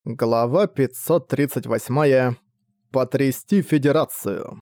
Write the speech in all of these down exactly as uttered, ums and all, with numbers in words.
Глава пятьсот тридцать восемь. Потрясти Федерацию.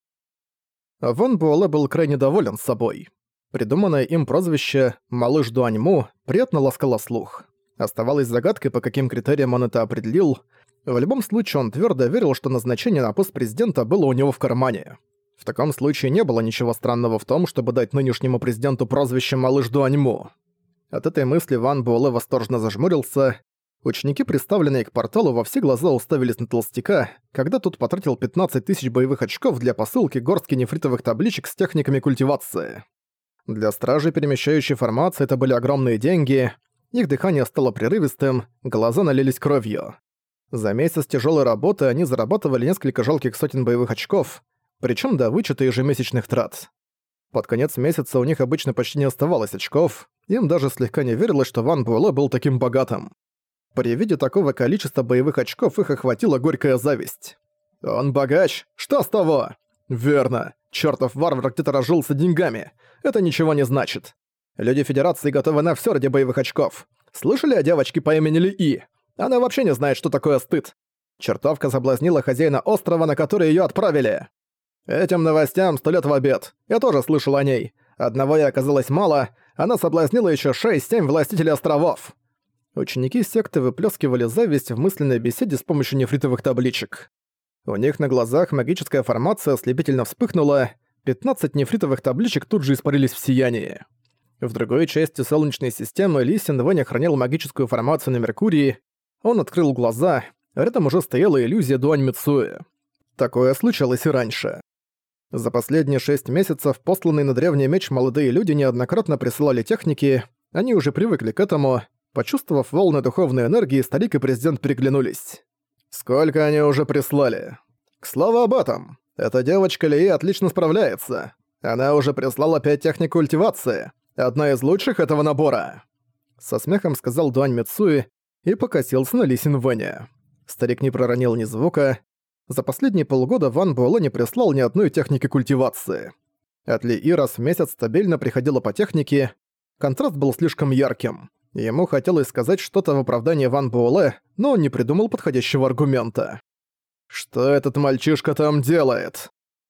Ван Буэлэ был крайне доволен собой. Придуманное им прозвище «Малыш Дуаньму» приятно ласкало слух. Оставалось загадкой, по каким критериям он это определил. В любом случае он твердо верил, что назначение на пост президента было у него в кармане. В таком случае не было ничего странного в том, чтобы дать нынешнему президенту прозвище «Малыш Дуаньму». От этой мысли Ван Буэлэ восторженно зажмурился. Ученики, представленные к порталу, во все глаза уставились на толстяка, когда тот потратил пятнадцать тысяч боевых очков для посылки горстки нефритовых табличек с техниками культивации. Для стражей, перемещающей формации, это были огромные деньги, их дыхание стало прерывистым, глаза налились кровью. За месяц тяжелой работы они зарабатывали несколько жалких сотен боевых очков, причем до вычета ежемесячных трат. Под конец месяца у них обычно почти не оставалось очков, им даже слегка не верилось, что Ван Буэлэ был таким богатым. При виде такого количества боевых очков их охватила горькая зависть. «Он богач? Что с того?» «Верно. Чёртов варвар где-то разжился деньгами. Это ничего не значит. Люди Федерации готовы на всё ради боевых очков. Слышали о девочке по имени Ли И? Она вообще не знает, что такое стыд. Чертовка соблазнила хозяина острова, на который её отправили. Этим новостям сто лет в обед. Я тоже слышал о ней. Одного ей оказалось мало, она соблазнила ещё шесть-семь властителей островов». Ученики секты выплескивали зависть в мысленной беседе с помощью нефритовых табличек. У них на глазах магическая формация ослепительно вспыхнула, пятнадцать нефритовых табличек тут же испарились в сиянии. В другой части Солнечной системы Ли Синвэнь охранял магическую формацию на Меркурии. Он открыл глаза, рядом уже стояла иллюзия Дуань Мицуэ. Такое случалось и раньше. За последние шесть месяцев посланные на древний меч молодые люди неоднократно присылали техники, они уже привыкли к этому. Почувствовав волны духовной энергии, старик и президент переглянулись. «Сколько они уже прислали?» «К слову об этом, эта девочка Ли отлично справляется. Она уже прислала пять техник культивации, одна из лучших этого набора». Со смехом сказал Дуань Мицуэ и покосился на Ли Синвэня. Старик не проронил ни звука. За последние полгода Ван Буэлэ не прислал ни одной техники культивации. От Ли И раз в месяц стабильно приходило по технике. Контраст был слишком ярким. Ему хотелось сказать что-то в оправдании Ван Буэлэ, но он не придумал подходящего аргумента. «Что этот мальчишка там делает?»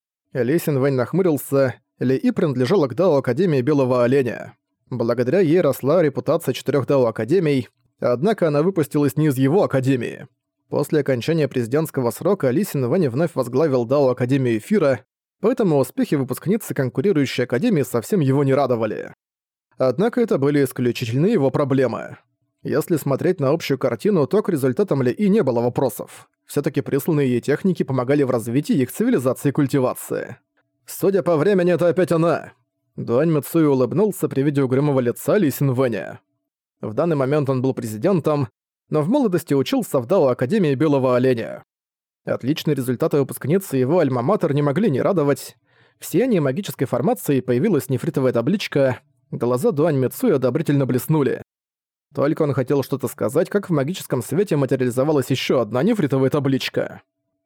Ли Синвэнь нахмурился. Ли И принадлежала к Дао Академии Белого Оленя. Благодаря ей росла репутация четырёх Дао Академий, однако она выпустилась не из его Академии. После окончания президентского срока Ли Синвэнь вновь возглавил Дао Академию Эфира, поэтому успехи выпускницы конкурирующей Академии совсем его не радовали. Однако это были исключительно его проблемы. Если смотреть на общую картину, то к результатам Ли И не было вопросов. Всё-таки присланные ей техники помогали в развитии их цивилизации и культивации. Судя по времени, это опять она. Дуань Мицуэ улыбнулся при виде угрюмого лица Ли Синвэня. В данный момент он был президентом, но в молодости учился в Дао Академии Белого Оленя. Отличные результаты выпускницы его альма-матер не могли не радовать. В сиянии магической формации появилась нефритовая табличка. Глаза Дуань Мицуэ одобрительно блеснули. Только он хотел что-то сказать, как в магическом свете материализовалась ещё одна нефритовая табличка.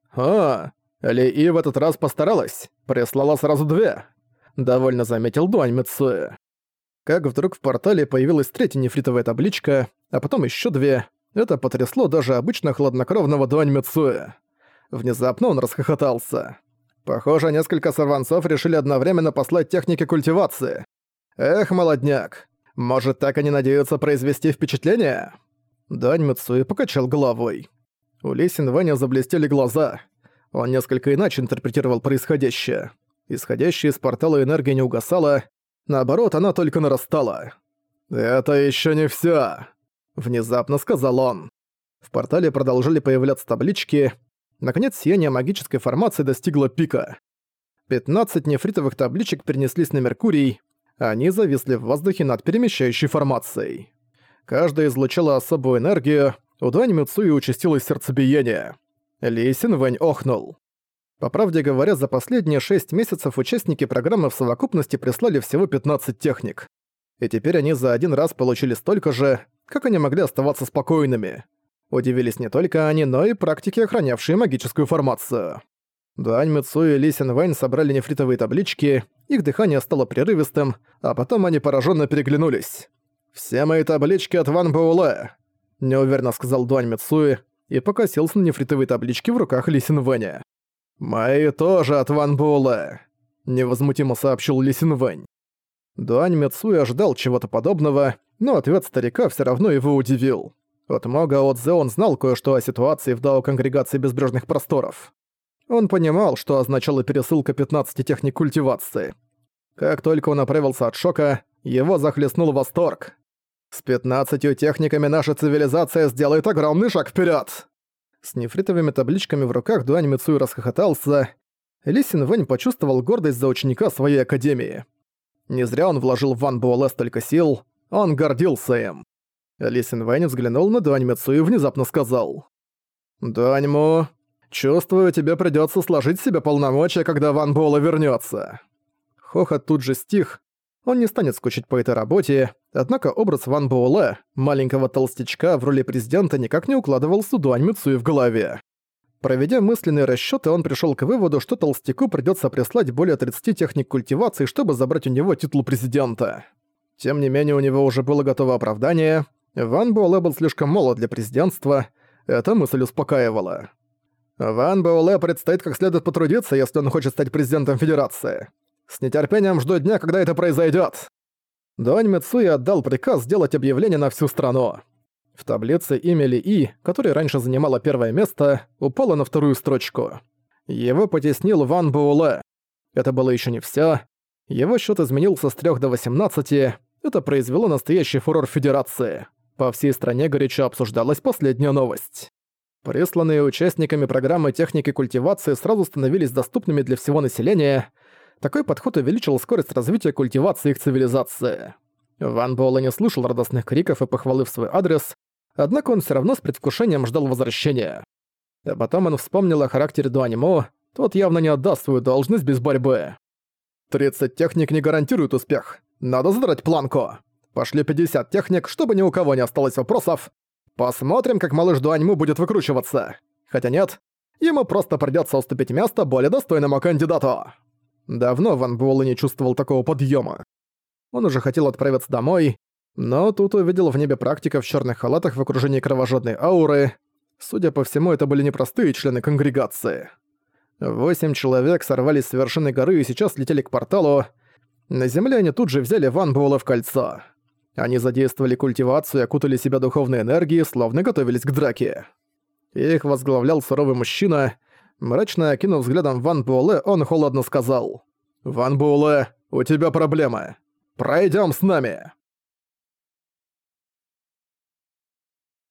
«А, Ли И в этот раз постаралась, прислала сразу две», — довольно заметил Дуань Мицуэ. Как вдруг в портале появилась третья нефритовая табличка, а потом ещё две, это потрясло даже обычно хладнокровного Дуань Мицуэ. Внезапно он расхохотался. Похоже, несколько сорванцов решили одновременно послать техники культивации. «Эх, молодняк, может, так они надеются произвести впечатление?» Дуань Мицуэ покачал головой. У Ли Синвэня заблестели глаза. Он несколько иначе интерпретировал происходящее. Исходящая из портала энергия не угасала, наоборот, она только нарастала. «Это ещё не всё», — внезапно сказал он. В портале продолжили появляться таблички. Наконец, сияние магической формации достигло пика. пятнадцать нефритовых табличек перенеслись на Меркурий. Они зависли в воздухе над перемещающей формацией. Каждая излучала особую энергию, у Дуань Мицуэ участилось сердцебиение. Ли Синвэнь охнул. По правде говоря, за последние шесть месяцев участники программы в совокупности прислали всего пятнадцать техник. И теперь они за один раз получили столько же, как они могли оставаться спокойными. Удивились не только они, но и практики, охранявшие магическую формацию. Дуань Мицуэ и Ли Синвэнь собрали нефритовые таблички, их дыхание стало прерывистым, а потом они пораженно переглянулись. «Все мои таблички от Ван Буэлэ», — неуверенно сказал Дуань Мицуэ. и покосился на нефритовой табличке в руках Ли Синвэня. «Мои тоже от Ван Буэлэ», — невозмутимо сообщил Ли Синвэнь. Дуань Мицуи ожидал чего-то подобного, но ответ старика все равно его удивил. От Магао Цзэ он знал кое-что о ситуации в Дао Конгрегации Безбрежных Просторов. Он понимал, что означала пересылка пятнадцати техник культивации. Как только он оправился от шока, его захлестнул восторг. «С пятнадцатью техниками наша цивилизация сделает огромный шаг вперед!» С нефритовыми табличками в руках Дуань Мицуи расхохотался. Ли Синвэнь почувствовал гордость за ученика своей академии. Не зря он вложил в Ван Буэлэ столько сил, он гордился им. Ли Синвэнь взглянул на Дуань Мицуи и внезапно сказал: «Дуаньму, чувствую, тебе придётся сложить себе полномочия, когда Ван Буэлэ вернётся». Хохот тут же стих. Он не станет скучать по этой работе, однако образ Ван Буэлэ, маленького толстячка в роли президента, никак не укладывался у Дуань Мицуи в голове. Проведя мысленные расчёты, он пришёл к выводу, что толстяку придётся прислать более тридцати техник культивации, чтобы забрать у него титул президента. Тем не менее, у него уже было готово оправдание. Ван Буэлэ был слишком молод для президентства, эта мысль успокаивала. Ван Буэлэ предстоит как следует потрудиться, если он хочет стать президентом Федерации. С нетерпением жду дня, когда это произойдёт. Дуань Мицуи отдал приказ сделать объявление на всю страну. В таблице имя Ли И, которое раньше занимало первое место, упало на вторую строчку. Его потеснил Ван Буэлэ. Это было ещё не всё. Его счёт изменился с трёх до восемнадцати. Это произвело настоящий фурор в Федерации. По всей стране горячо обсуждалась последняя новость. Присланные участниками программы техники культивации сразу становились доступными для всего населения. Такой подход увеличил скорость развития культивации их цивилизации. Ван Буэлэ не слышал радостных криков и похвалы в свой адрес, однако он всё равно с предвкушением ждал возвращения. А потом он вспомнил о характере Дуаньму, тот явно не отдаст свою должность без борьбы. тридцать техник не гарантирует успех. Надо задрать планку. Пошли пятьдесят техник, чтобы ни у кого не осталось вопросов. Посмотрим, как малыш Дуаньму будет выкручиваться. Хотя нет, ему просто придётся уступить место более достойному кандидату. Давно Ван Буэлэ не чувствовал такого подъёма. Он уже хотел отправиться домой, но тут увидел в небе практиков в чёрных халатах в окружении кровожадной ауры. Судя по всему, это были непростые члены конгрегации. Восемь человек сорвались с вершины горы и сейчас летели к порталу. На земле они тут же взяли Ван Буэлэ в кольцо. Они задействовали культивацию и окутали себя духовной энергией, словно готовились к драке. Их возглавлял суровый мужчина. Мрачно окинув взглядом Ван Буэлэ, он холодно сказал: «Ван Буэлэ, у тебя проблемы. Пройдём с нами».